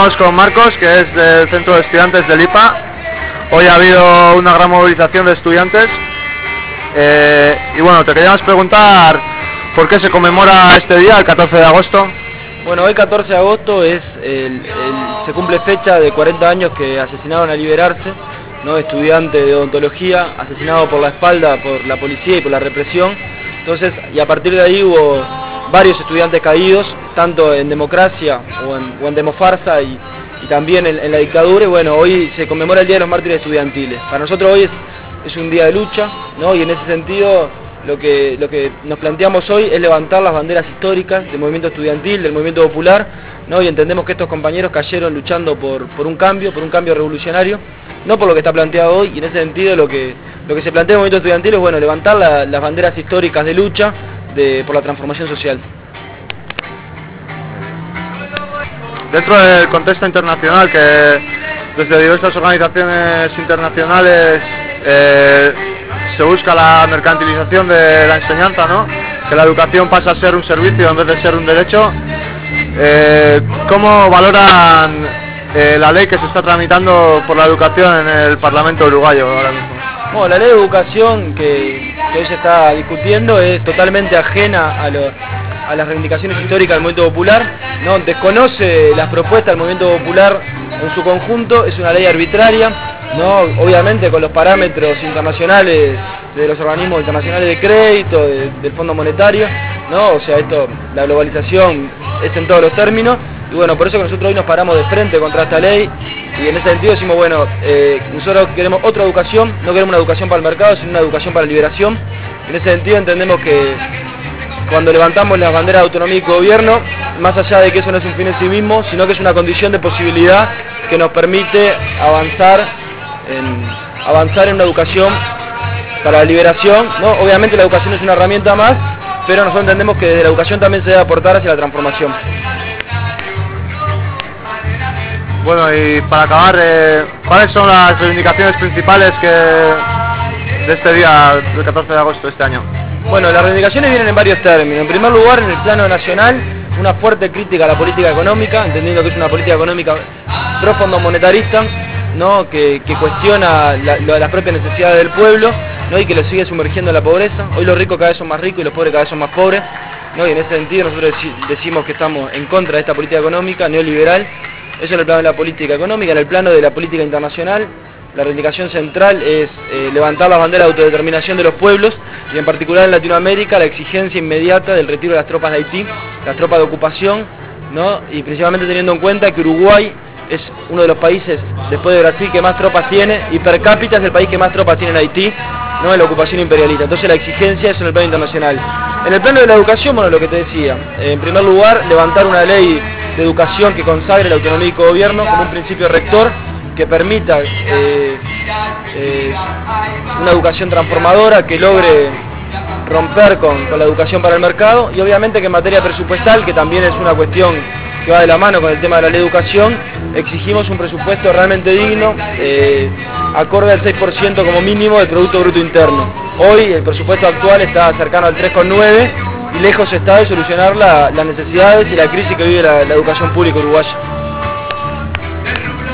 Estamos con Marcos, que es del Centro de Estudiantes del IPA. Hoy ha habido una gran movilización de estudiantes. Y bueno, te queríamos preguntar por qué se conmemora este día, el 14 de agosto. Bueno, hoy 14 de agosto se cumple fecha de 40 años que asesinaron a Liberarse, ¿no? Estudiante de odontología, asesinado por la espalda por la policía y por la represión. Entonces, y a partir de ahí hubo varios estudiantes caídos, tanto en democracia o en demofarsa y también en la dictadura. Y bueno, hoy se conmemora el Día de los Mártires Estudiantiles. Para nosotros hoy es un día de lucha, ¿no? Y en ese sentido lo que nos planteamos hoy es levantar las banderas históricas del movimiento estudiantil, del movimiento popular, ¿no? Y entendemos que estos compañeros cayeron luchando por un cambio revolucionario, no por lo que está planteado hoy. Y en ese sentido lo que se plantea en el movimiento estudiantil es, bueno, levantar las banderas históricas de lucha por la transformación social. Dentro del contexto internacional, que desde diversas organizaciones internacionales se busca la mercantilización de la enseñanza, ¿no? Que la educación pasa a ser un servicio en vez de ser un derecho. ¿Cómo valoran la ley que se está tramitando por la educación en el Parlamento uruguayo ahora mismo? Bueno, la ley de educación que hoy se está discutiendo es totalmente ajena a las reivindicaciones históricas del movimiento popular, ¿no? Desconoce las propuestas del movimiento popular en su conjunto, es una ley arbitraria, ¿no? Obviamente con los parámetros internacionales de los organismos internacionales de crédito, del Fondo Monetario, ¿no? O sea, la globalización es en todos los términos. Y bueno, por eso que nosotros hoy nos paramos de frente contra esta ley, y en ese sentido decimos, bueno, nosotros queremos otra educación, no queremos una educación para el mercado, sino una educación para la liberación. En ese sentido entendemos que cuando levantamos las banderas de autonomía y gobierno, más allá de que eso no es un fin en sí mismo, sino que es una condición de posibilidad que nos permite avanzar en una educación para la liberación, ¿no? Obviamente la educación es una herramienta más, pero nosotros entendemos que desde la educación también se debe aportar hacia la transformación. Bueno, y para acabar, ¿cuáles son las reivindicaciones principales de este día, del 14 de agosto de este año? Bueno, las reivindicaciones vienen en varios términos. En primer lugar, en el plano nacional, una fuerte crítica a la política económica, entendiendo que es una política económica profundo monetarista, ¿no? que cuestiona las propias necesidades del pueblo, ¿no? Y que lo sigue sumergiendo en la pobreza. Hoy los ricos cada vez son más ricos y los pobres cada vez son más pobres, ¿no? Y en ese sentido nosotros decimos que estamos en contra de esta política económica neoliberal. Eso en el plano de la política económica. En el plano de la política internacional, la reivindicación central es levantar la bandera de autodeterminación de los pueblos, y en particular en Latinoamérica la exigencia inmediata del retiro de las tropas de Haití, las tropas de ocupación, ¿no? Y principalmente teniendo en cuenta que Uruguay es uno de los países, después de Brasil, que más tropas tiene, y per cápita es el país que más tropas tiene en Haití, ¿no? En la ocupación imperialista. Entonces la exigencia es en el plano internacional. En el plano de la educación, bueno, lo que te decía, en primer lugar, levantar una ley de educación que consagre la autonomía y gobierno como un principio rector que permita una educación transformadora, que logre romper con la educación para el mercado. Y obviamente que en materia presupuestal, que también es una cuestión que va de la mano con el tema de la ley de educación, exigimos un presupuesto realmente digno, acorde al 6% como mínimo del Producto Bruto Interno. Hoy el presupuesto actual está cercano al 3,9% y lejos está de solucionar las necesidades y la crisis que vive la educación pública uruguaya.